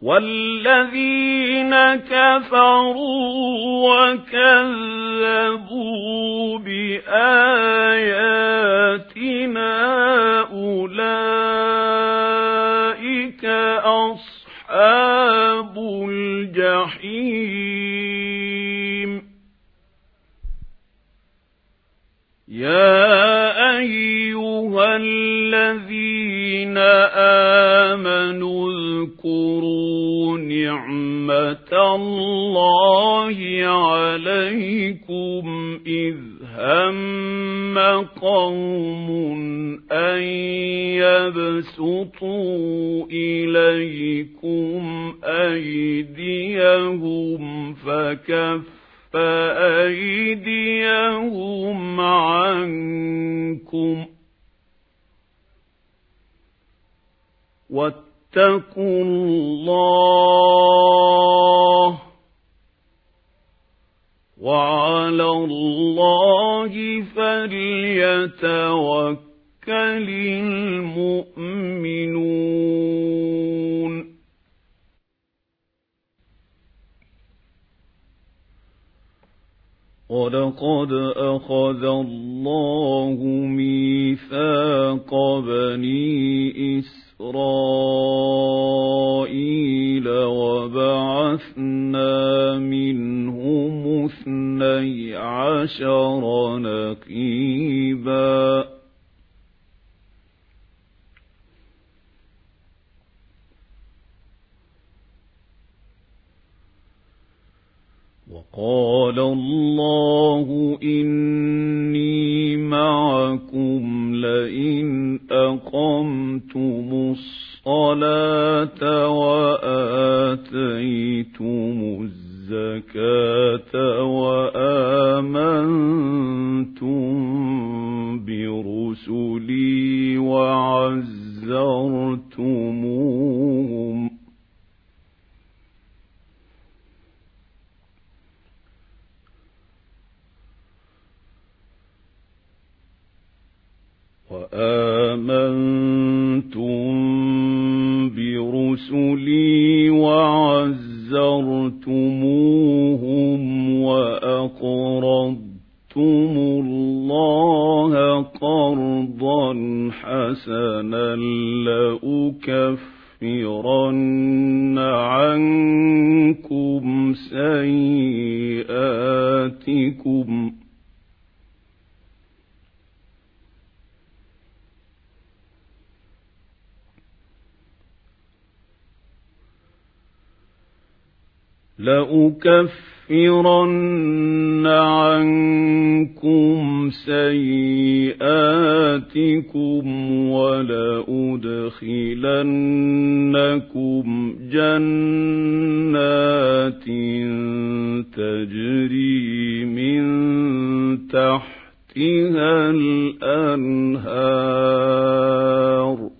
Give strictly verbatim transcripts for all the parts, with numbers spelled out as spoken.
والذين كفروا وكذبوا بآياتنا أولئك أصحاب الجحيم يا أيها الذين آمنوا اذكروا نعمة الله عليكم إذ هم قوم أن يبسطوا إليكم أيديهم فكف فأيديهم عنكم واتقوا الله وعلى الله فليتوكل المؤمنون ولقد أخذ الله ميثاق بني إسرائيل وبعثنا منهم اثني عشر نقيبا وقال الله إني معكم لئن أقمتم الصلاة وآتيتم الزكاة وآمنتم برسلي وعزرتموهم وآمنتم برسلي وعزرتموهم وأقرضتم الله قرضا حسنا لأكفرن عنكم سيئاتكم لأكفرن عنكم سيئاتكم ولأدخلنكم جنات تجري من تحتها الأنهار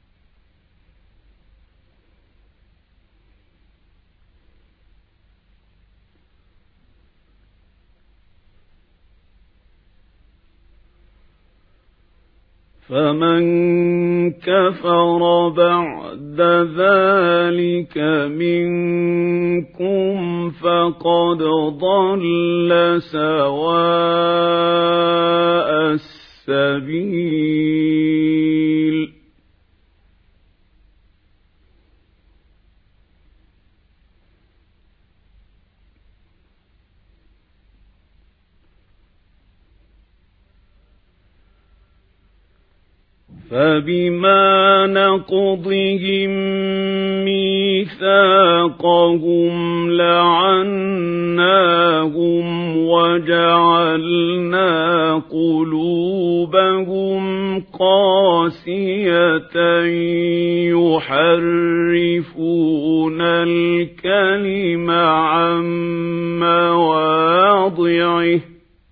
فمن كفر بعد ذلك منكم فقد ضل سواء السبيل فبما نقضهم ميثاقهم لعناهم وجعلنا قلوبهم قاسية يحرفون الكلم عن مواضعه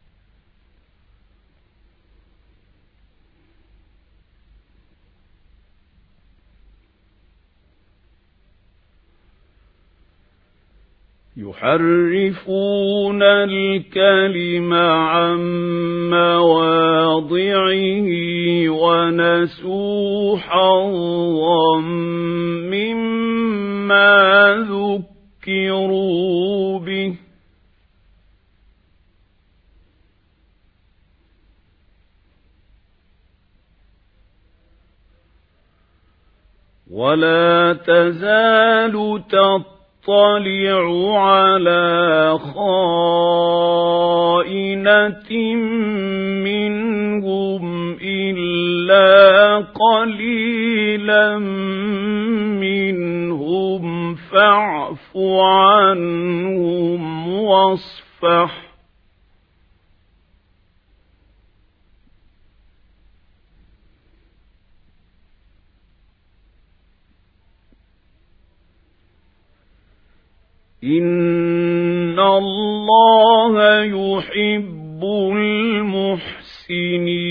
يحرفون الكلم عن مواضعه ونسوا حظا مما ولا تزال تطلع على خائنة منهم إلا قليلا منهم فاعف عنهم واصفح إن الله يحب المحسنين